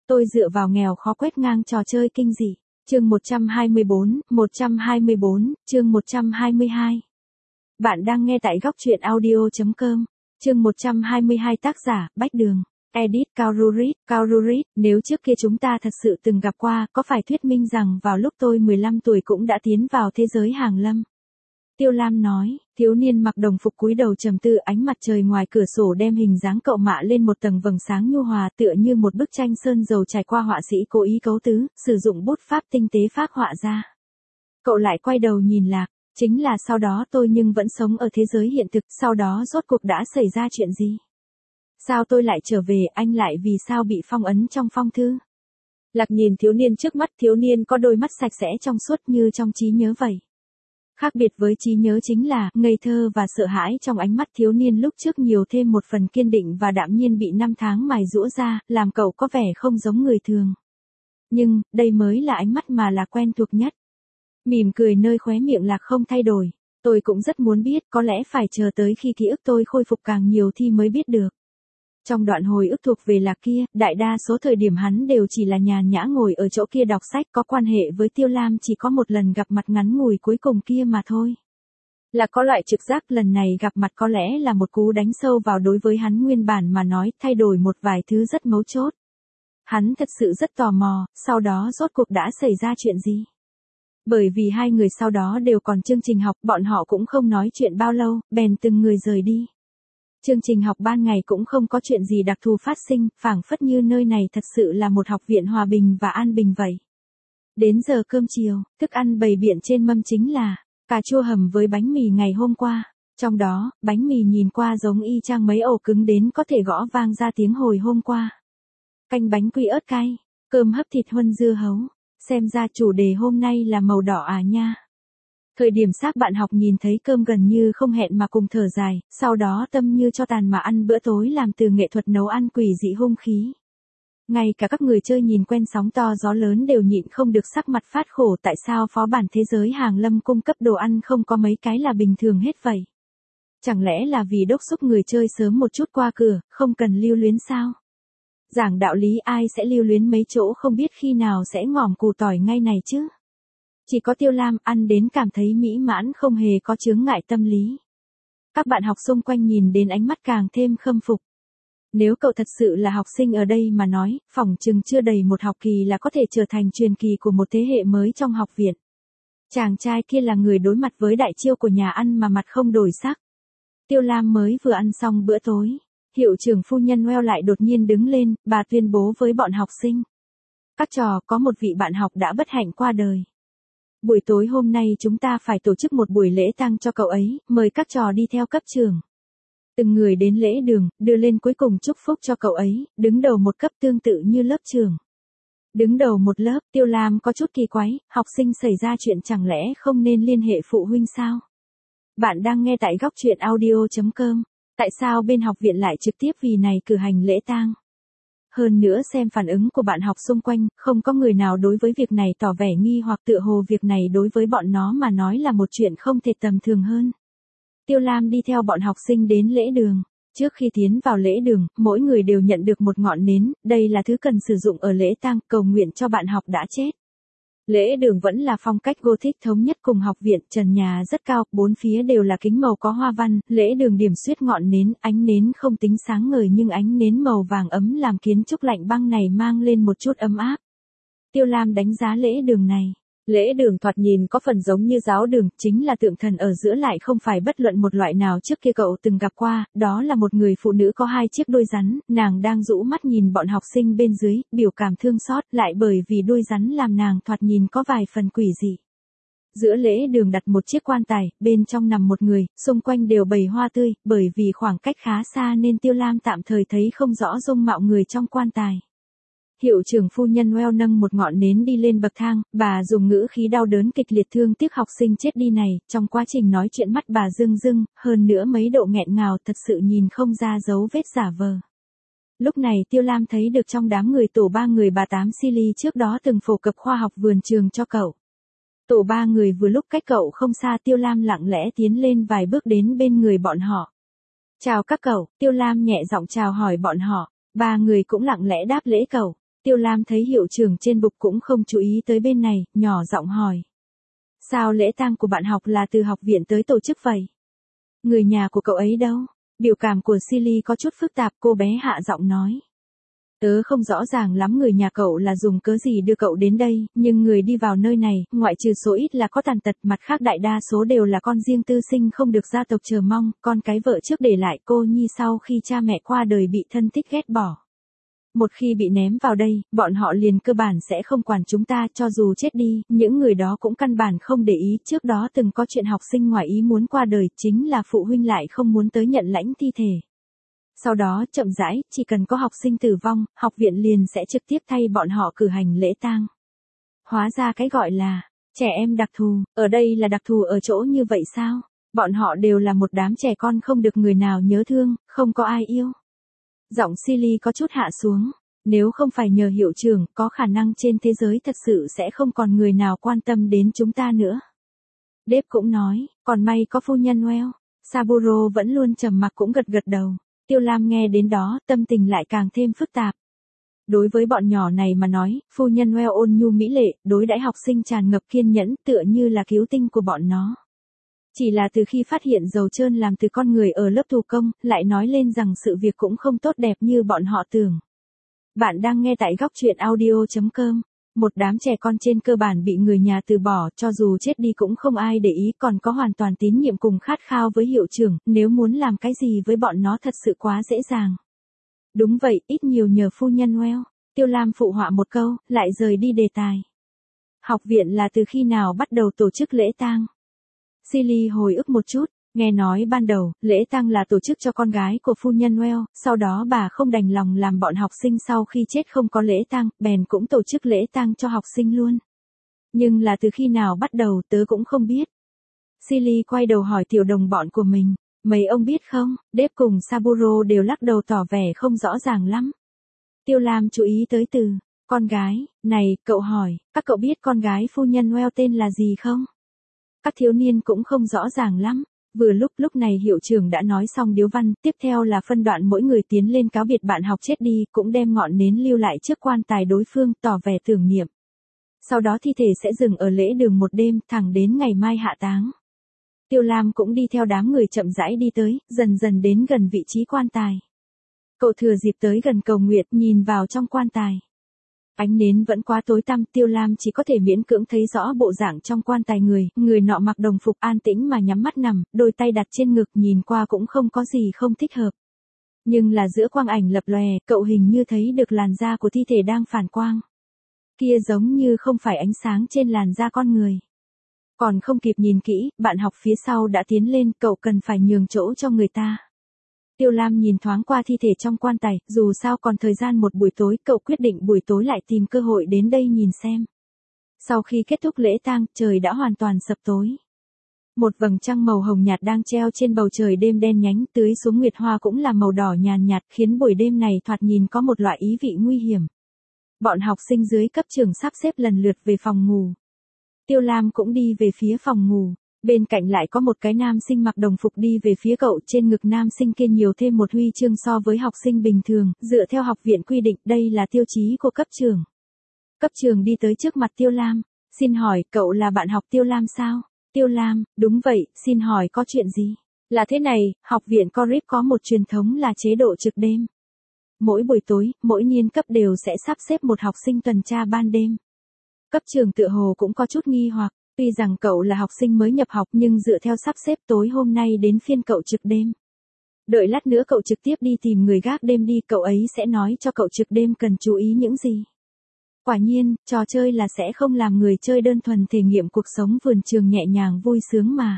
Tôi dựa vào nghèo khó quét ngang trò chơi kinh dị. Chương 124, chương 122. Bạn đang nghe tại góc truyện audio.com. Chương 122 tác giả, Bách Đường. Edit Kaururit, nếu trước kia chúng ta thật sự từng gặp qua, có phải thuyết minh rằng vào lúc tôi 15 tuổi cũng đã tiến vào thế giới hàng lâm? Tiêu Lam nói, thiếu niên mặc đồng phục cúi đầu trầm tư, ánh mặt trời ngoài cửa sổ đem hình dáng cậu mạ lên một tầng vầng sáng nhu hòa, tựa như một bức tranh sơn dầu trải qua họa sĩ cố ý cấu tứ, sử dụng bút pháp tinh tế phác họa ra. Cậu lại quay đầu nhìn Lạc, chính là sau đó tôi nhưng vẫn sống ở thế giới hiện thực, sau đó rốt cuộc đã xảy ra chuyện gì? Sao tôi lại trở về, anh lại vì sao bị phong ấn trong phong thư? Lạc nhìn thiếu niên trước mắt, thiếu niên có đôi mắt sạch sẽ trong suốt như trong trí nhớ vậy. Khác biệt với trí nhớ chính là, ngây thơ và sợ hãi trong ánh mắt thiếu niên lúc trước nhiều thêm một phần kiên định và đạm nhiên bị năm tháng mài giũa ra, làm cậu có vẻ không giống người thường. Nhưng, đây mới là ánh mắt mà Lạc quen thuộc nhất. Mỉm cười nơi khóe miệng Lạc không thay đổi. Tôi cũng rất muốn biết, có lẽ phải chờ tới khi ký ức tôi khôi phục càng nhiều thì mới biết được. Trong đoạn hồi ức thuộc về Lạc kia, đại đa số thời điểm hắn đều chỉ là nhàn nhã ngồi ở chỗ kia đọc sách, có quan hệ với Tiêu Lam chỉ có một lần gặp mặt ngắn ngủi cuối cùng kia mà thôi. Lạc có loại trực giác lần này gặp mặt có lẽ là một cú đánh sâu vào đối với hắn nguyên bản mà nói, thay đổi một vài thứ rất mấu chốt. Hắn thật sự rất tò mò, sau đó rốt cuộc đã xảy ra chuyện gì? Bởi vì hai người sau đó đều còn chương trình học, bọn họ cũng không nói chuyện bao lâu, bèn từng người rời đi. Chương trình học ban ngày cũng không có chuyện gì đặc thù phát sinh, phảng phất như nơi này thật sự là một học viện hòa bình và an bình vậy. Đến giờ cơm chiều, thức ăn bày biện trên mâm chính là cà chua hầm với bánh mì ngày hôm qua. Trong đó, bánh mì nhìn qua giống y chang mấy ổ cứng đến có thể gõ vang ra tiếng hồi hôm qua. Canh bánh quy ớt cay, cơm hấp thịt huân dưa hấu. Xem ra chủ đề hôm nay là màu đỏ à nha. Thời điểm xác bạn học nhìn thấy cơm gần như không hẹn mà cùng thở dài, sau đó tâm như cho tàn mà ăn bữa tối làm từ nghệ thuật nấu ăn quỷ dị hung khí. Ngay cả các người chơi nhìn quen sóng to gió lớn đều nhịn không được sắc mặt phát khổ, tại sao phó bản thế giới hàng lâm cung cấp đồ ăn không có mấy cái là bình thường hết vậy? Chẳng lẽ là vì đốc thúc người chơi sớm một chút qua cửa, không cần lưu luyến sao? Giảng đạo lý ai sẽ lưu luyến mấy chỗ không biết khi nào sẽ ngỏm củ tỏi ngay này chứ? Chỉ có Tiêu Lam ăn đến cảm thấy mỹ mãn, không hề có chướng ngại tâm lý. Các bạn học xung quanh nhìn đến ánh mắt càng thêm khâm phục. Nếu cậu thật sự là học sinh ở đây mà nói, phỏng chừng chưa đầy một học kỳ là có thể trở thành truyền kỳ của một thế hệ mới trong học viện. Chàng trai kia là người đối mặt với đại chiêu của nhà ăn mà mặt không đổi sắc. Tiêu Lam mới vừa ăn xong bữa tối. Hiệu trưởng phu nhân Well lại đột nhiên đứng lên, bà tuyên bố với bọn học sinh. Các trò, có một vị bạn học đã bất hạnh qua đời. Buổi tối hôm nay chúng ta phải tổ chức một buổi lễ tang cho cậu ấy, mời các trò đi theo cấp trường. Từng người đến lễ đường, đưa lên cuối cùng chúc phúc cho cậu ấy, đứng đầu một cấp tương tự như lớp trường. Đứng đầu một lớp, Tiêu Lam có chút kỳ quái, học sinh xảy ra chuyện chẳng lẽ không nên liên hệ phụ huynh sao? Bạn đang nghe tại góc truyện audio.com. Tại sao bên học viện lại trực tiếp vì này cử hành lễ tang? Hơn nữa xem phản ứng của bạn học xung quanh, không có người nào đối với việc này tỏ vẻ nghi hoặc tựa hồ việc này đối với bọn nó mà nói là một chuyện không thể tầm thường hơn. Tiêu Lam đi theo bọn học sinh đến lễ đường. Trước khi tiến vào lễ đường, mỗi người đều nhận được một ngọn nến, đây là thứ cần sử dụng ở lễ tang, cầu nguyện cho bạn học đã chết. Lễ đường vẫn là phong cách Gothic thống nhất cùng học viện, trần nhà rất cao, bốn phía đều là kính màu có hoa văn, lễ đường điểm xuyết ngọn nến, ánh nến không tính sáng ngời nhưng ánh nến màu vàng ấm làm kiến trúc lạnh băng này mang lên một chút ấm áp. Tiêu Lam đánh giá lễ đường này. Lễ đường thoạt nhìn có phần giống như giáo đường, chính là tượng thần ở giữa lại không phải bất luận một loại nào trước kia cậu từng gặp qua, đó là một người phụ nữ có hai chiếc đuôi rắn, nàng đang rũ mắt nhìn bọn học sinh bên dưới, biểu cảm thương xót, lại bởi vì đuôi rắn làm nàng thoạt nhìn có vài phần quỷ dị. Giữa lễ đường đặt một chiếc quan tài, bên trong nằm một người, xung quanh đều bày hoa tươi, bởi vì khoảng cách khá xa nên Tiêu Lam tạm thời thấy không rõ dung mạo người trong quan tài. Hiệu trưởng phu nhân Well nâng một ngọn nến đi lên bậc thang, bà dùng ngữ khí đau đớn kịch liệt thương tiếc học sinh chết đi này, trong quá trình nói chuyện mắt bà rưng rưng, hơn nữa mấy độ nghẹn ngào thật sự nhìn không ra dấu vết giả vờ. Lúc này Tiêu Lam thấy được trong đám người tổ ba người bà Tám Silly trước đó từng phổ cập khoa học vườn trường cho cậu. Tổ ba người vừa lúc cách cậu không xa, Tiêu Lam lặng lẽ tiến lên vài bước đến bên người bọn họ. Chào các cậu, Tiêu Lam nhẹ giọng chào hỏi bọn họ, ba người cũng lặng lẽ đáp lễ cậu. Tiêu Lam thấy hiệu trưởng trên bục cũng không chú ý tới bên này, nhỏ giọng hỏi. Sao lễ tang của bạn học là từ học viện tới tổ chức vậy? Người nhà của cậu ấy đâu? Biểu cảm của Silly có chút phức tạp, cô bé hạ giọng nói. Tớ không rõ ràng lắm người nhà cậu là dùng cớ gì đưa cậu đến đây, nhưng người đi vào nơi này, ngoại trừ số ít là có tàn tật, mặt khác đại đa số đều là con riêng tư sinh không được gia tộc chờ mong, con cái vợ trước để lại cô nhi sau khi cha mẹ qua đời bị thân thích ghét bỏ. Một khi bị ném vào đây, bọn họ liền cơ bản sẽ không quản chúng ta, cho dù chết đi, những người đó cũng căn bản không để ý. Trước đó từng có chuyện học sinh ngoài ý muốn qua đời, chính là phụ huynh lại không muốn tới nhận lãnh thi thể. Sau đó, chậm rãi, chỉ cần có học sinh tử vong, học viện liền sẽ trực tiếp thay bọn họ cử hành lễ tang. Hóa ra cái gọi là trẻ em đặc thù, ở đây là đặc thù ở chỗ như vậy sao? Bọn họ đều là một đám trẻ con không được người nào nhớ thương, không có ai yêu. Giọng Silly có chút hạ xuống. Nếu không phải nhờ hiệu trưởng, có khả năng trên thế giới thật sự sẽ không còn người nào quan tâm đến chúng ta nữa. Dave cũng nói, còn may có phu nhân Well. Saburo vẫn luôn trầm mặc cũng gật gật đầu. Tiêu Lam nghe đến đó, tâm tình lại càng thêm phức tạp. Đối với bọn nhỏ này mà nói, phu nhân Well ôn nhu mỹ lệ, đối đãi học sinh tràn ngập kiên nhẫn, tựa như là cứu tinh của bọn nó. Chỉ là từ khi phát hiện dầu trơn làm từ con người ở lớp thủ công, lại nói lên rằng sự việc cũng không tốt đẹp như bọn họ tưởng. Bạn đang nghe tại góc truyện audio.com. Một đám trẻ con trên cơ bản bị người nhà từ bỏ, cho dù chết đi cũng không ai để ý, còn có hoàn toàn tín nhiệm cùng khát khao với hiệu trưởng, nếu muốn làm cái gì với bọn nó thật sự quá dễ dàng. Đúng vậy, ít nhiều nhờ phu nhân Well. Tiêu Lam phụ họa một câu, lại rời đi đề tài. Học viện là từ khi nào bắt đầu tổ chức lễ tang? Silly hồi ức một chút. Nghe nói ban đầu, lễ tang là tổ chức cho con gái của phu nhân Well, sau đó bà không đành lòng làm bọn học sinh sau khi chết không có lễ tang, bèn cũng tổ chức lễ tang cho học sinh luôn. Nhưng là từ khi nào bắt đầu tớ cũng không biết. Silly quay đầu hỏi tiểu đồng bọn của mình, mấy ông biết không? Dave cùng Saburo đều lắc đầu tỏ vẻ không rõ ràng lắm. Tiêu Lam chú ý tới từ, con gái, này, cậu hỏi, các cậu biết con gái phu nhân Well tên là gì không? Các thiếu niên cũng không rõ ràng lắm. Vừa lúc này hiệu trưởng đã nói xong điếu văn, tiếp theo là phân đoạn mỗi người tiến lên cáo biệt bạn học chết đi, cũng đem ngọn nến lưu lại trước quan tài đối phương, tỏ vẻ tưởng niệm. Sau đó thi thể sẽ dừng ở lễ đường một đêm, thẳng đến ngày mai hạ táng. Tiêu Lam cũng đi theo đám người chậm rãi đi tới, dần dần đến gần vị trí quan tài. Cậu thừa dịp tới gần cầu nguyện, nhìn vào trong quan tài. Ánh nến vẫn quá tối tăm, Tiêu Lam chỉ có thể miễn cưỡng thấy rõ bộ dạng trong quan tài người nọ mặc đồng phục an tĩnh mà nhắm mắt nằm, đôi tay đặt trên ngực nhìn qua cũng không có gì không thích hợp. Nhưng là giữa quang ảnh lập lòe, cậu hình như thấy được làn da của thi thể đang phản quang. Kia giống như không phải ánh sáng trên làn da con người. Còn không kịp nhìn kỹ, bạn học phía sau đã tiến lên, cậu cần phải nhường chỗ cho người ta. Tiêu Lam nhìn thoáng qua thi thể trong quan tài, dù sao còn thời gian một buổi tối, cậu quyết định buổi tối lại tìm cơ hội đến đây nhìn xem. Sau khi kết thúc lễ tang, trời đã hoàn toàn sập tối. Một vầng trăng màu hồng nhạt đang treo trên bầu trời đêm đen nhánh, tưới xuống nguyệt hoa cũng là màu đỏ nhàn nhạt, khiến buổi đêm này thoạt nhìn có một loại ý vị nguy hiểm. Bọn học sinh dưới cấp trường sắp xếp lần lượt về phòng ngủ. Tiêu Lam cũng đi về phía phòng ngủ. Bên cạnh lại có một cái nam sinh mặc đồng phục đi về phía cậu, trên ngực nam sinh kia nhiều thêm một huy chương so với học sinh bình thường, dựa theo học viện quy định, đây là tiêu chí của cấp trường. Cấp trường đi tới trước mặt Tiêu Lam, xin hỏi, cậu là bạn học Tiêu Lam sao? Tiêu Lam, đúng vậy, xin hỏi có chuyện gì? Là thế này, học viện Corip có một truyền thống là chế độ trực đêm. Mỗi buổi tối, mỗi niên cấp đều sẽ sắp xếp một học sinh tuần tra ban đêm. Cấp trường tựa hồ cũng có chút nghi hoặc. Tuy rằng cậu là học sinh mới nhập học nhưng dựa theo sắp xếp tối hôm nay đến phiên cậu trực đêm. Đợi lát nữa cậu trực tiếp đi tìm người gác đêm đi, cậu ấy sẽ nói cho cậu trực đêm cần chú ý những gì. Quả nhiên, trò chơi là sẽ không làm người chơi đơn thuần thể nghiệm cuộc sống vườn trường nhẹ nhàng vui sướng mà.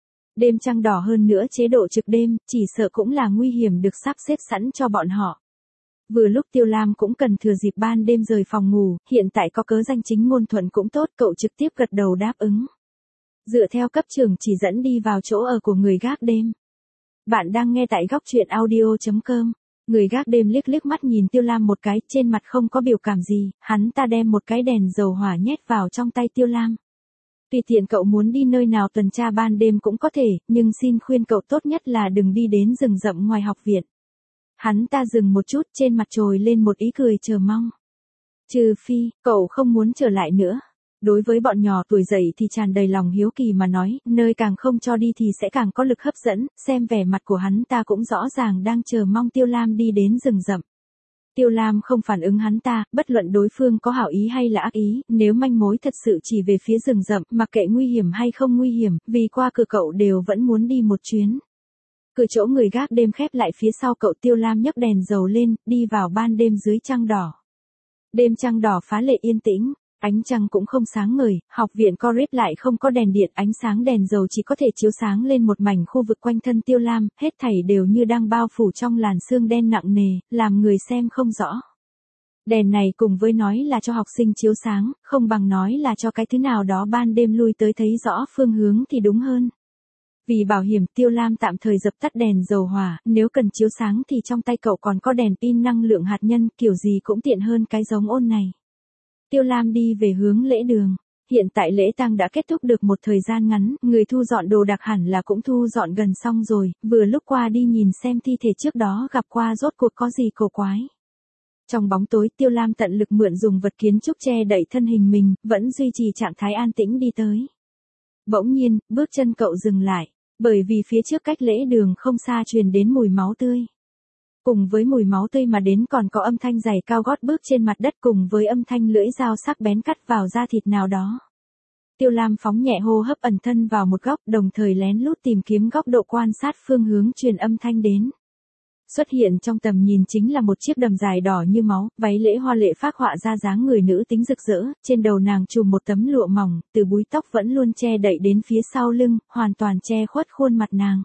Đêm trăng đỏ hơn nữa chế độ trực đêm, chỉ sợ cũng là nguy hiểm được sắp xếp sẵn cho bọn họ. Vừa lúc Tiêu Lam cũng cần thừa dịp ban đêm rời phòng ngủ, hiện tại có cớ danh chính ngôn thuận cũng tốt, cậu trực tiếp gật đầu đáp ứng. Dựa theo cấp trường chỉ dẫn đi vào chỗ ở của người gác đêm. Bạn đang nghe tại góc truyện audio.com. Người gác đêm liếc liếc mắt nhìn Tiêu Lam một cái, trên mặt không có biểu cảm gì, hắn ta đem một cái đèn dầu hỏa nhét vào trong tay Tiêu Lam. Tùy tiện cậu muốn đi nơi nào tuần tra ban đêm cũng có thể, nhưng xin khuyên cậu tốt nhất là đừng đi đến rừng rậm ngoài học viện. Hắn ta dừng một chút, trên mặt trồi lên một ý cười chờ mong. Trừ phi, cậu không muốn trở lại nữa. Đối với bọn nhỏ tuổi dậy thì tràn đầy lòng hiếu kỳ mà nói, nơi càng không cho đi thì sẽ càng có lực hấp dẫn, xem vẻ mặt của hắn ta cũng rõ ràng đang chờ mong Tiêu Lam đi đến rừng rậm. Tiêu Lam không phản ứng hắn ta, bất luận đối phương có hảo ý hay là ác ý, nếu manh mối thật sự chỉ về phía rừng rậm, mặc kệ nguy hiểm hay không nguy hiểm, vì qua cửa cậu đều vẫn muốn đi một chuyến. Cửa chỗ người gác đêm khép lại phía sau cậu, Tiêu Lam nhấc đèn dầu lên, đi vào ban đêm dưới trăng đỏ. Đêm trăng đỏ phá lệ yên tĩnh, ánh trăng cũng không sáng ngời, học viện Corep lại không có đèn điện, ánh sáng đèn dầu chỉ có thể chiếu sáng lên một mảnh khu vực quanh thân Tiêu Lam, hết thảy đều như đang bao phủ trong làn sương đen nặng nề, làm người xem không rõ. Đèn này cùng với nói là cho học sinh chiếu sáng, không bằng nói là cho cái thứ nào đó ban đêm lui tới thấy rõ phương hướng thì đúng hơn. Vì bảo hiểm, Tiêu Lam tạm thời dập tắt đèn dầu hỏa, nếu cần chiếu sáng thì trong tay cậu còn có đèn pin năng lượng hạt nhân, kiểu gì cũng tiện hơn cái giống ôn này. Tiêu Lam đi về hướng lễ đường. Hiện tại lễ tang đã kết thúc được một thời gian ngắn, người thu dọn đồ đạc hẳn là cũng thu dọn gần xong rồi, vừa lúc qua đi nhìn xem thi thể trước đó gặp qua rốt cuộc có gì cổ quái. Trong bóng tối, Tiêu Lam tận lực mượn dùng vật kiến trúc che đậy thân hình mình, vẫn duy trì trạng thái an tĩnh đi tới. Bỗng nhiên, bước chân cậu dừng lại, bởi vì phía trước cách lễ đường không xa truyền đến mùi máu tươi. Cùng với mùi máu tươi mà đến còn có âm thanh giày cao gót bước trên mặt đất cùng với âm thanh lưỡi dao sắc bén cắt vào da thịt nào đó. Tiêu Lam phóng nhẹ hô hấp, ẩn thân vào một góc, đồng thời lén lút tìm kiếm góc độ quan sát phương hướng truyền âm thanh đến. Xuất hiện trong tầm nhìn chính là một chiếc đầm dài đỏ như máu, váy lễ hoa lệ phác họa ra dáng người nữ tính rực rỡ, trên đầu nàng trùm một tấm lụa mỏng, từ búi tóc vẫn luôn che đậy đến phía sau lưng, hoàn toàn che khuất khuôn mặt nàng.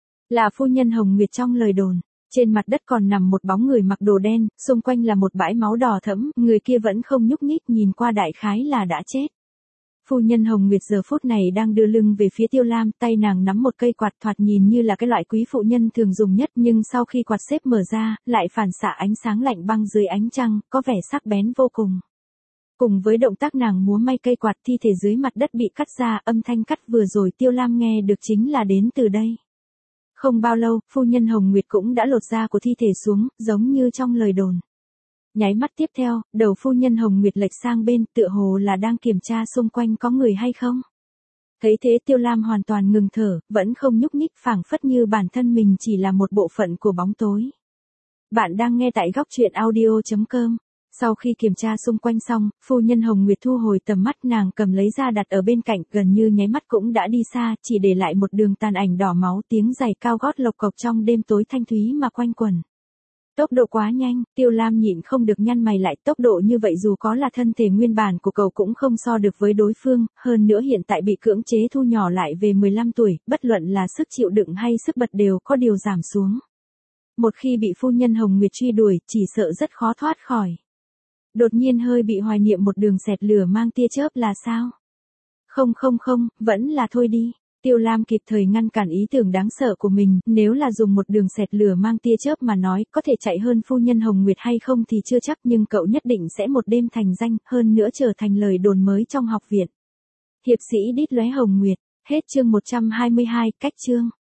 Là phu nhân Hồng Nguyệt trong lời đồn. Trên mặt đất còn nằm một bóng người mặc đồ đen, xung quanh là một bãi máu đỏ thẫm, người kia vẫn không nhúc nhích, nhìn qua đại khái là đã chết. Phu nhân Hồng Nguyệt giờ phút này đang đưa lưng về phía Tiêu Lam, tay nàng nắm một cây quạt thoạt nhìn như là cái loại quý phụ nhân thường dùng nhất, nhưng sau khi quạt xếp mở ra, lại phản xạ ánh sáng lạnh băng dưới ánh trăng, có vẻ sắc bén vô cùng. Cùng với động tác nàng múa may cây quạt, thi thể dưới mặt đất bị cắt ra, âm thanh cắt vừa rồi Tiêu Lam nghe được chính là đến từ đây. Không bao lâu, phu nhân Hồng Nguyệt cũng đã lột da của thi thể xuống, giống như trong lời đồn. Nháy mắt tiếp theo, đầu phu nhân Hồng Nguyệt lệch sang bên, tựa hồ là đang kiểm tra xung quanh có người hay không. Thấy thế Tiêu Lam hoàn toàn ngừng thở, vẫn không nhúc nhích, phảng phất như bản thân mình chỉ là một bộ phận của bóng tối. Bạn đang nghe tại góc truyện audio.com. Sau khi kiểm tra xung quanh xong, phu nhân Hồng Nguyệt thu hồi tầm mắt, nàng cầm lấy ra đặt ở bên cạnh, gần như nháy mắt cũng đã đi xa, chỉ để lại một đường tàn ảnh đỏ máu, tiếng giày cao gót lộc cộc trong đêm tối thanh thúy mà quanh quẩn. Tốc độ quá nhanh, Tiêu Lam nhịn không được nhăn mày lại, tốc độ như vậy dù có là thân thể nguyên bản của cậu cũng không so được với đối phương, hơn nữa hiện tại bị cưỡng chế thu nhỏ lại về 15 tuổi, bất luận là sức chịu đựng hay sức bật đều có điều giảm xuống. Một khi bị phu nhân Hồng Nguyệt truy đuổi, chỉ sợ rất khó thoát khỏi. Đột nhiên hơi bị hoài niệm một đường xẹt lửa mang tia chớp là sao? Không, vẫn là thôi đi. Tiêu Lam kịp thời ngăn cản ý tưởng đáng sợ của mình, nếu là dùng một đường xẹt lửa mang tia chớp mà nói, có thể chạy hơn phu nhân Hồng Nguyệt hay không thì chưa chắc, nhưng cậu nhất định sẽ một đêm thành danh, hơn nữa trở thành lời đồn mới trong học viện. Hiệp sĩ đít lóe Hồng Nguyệt, hết chương 122, cách chương.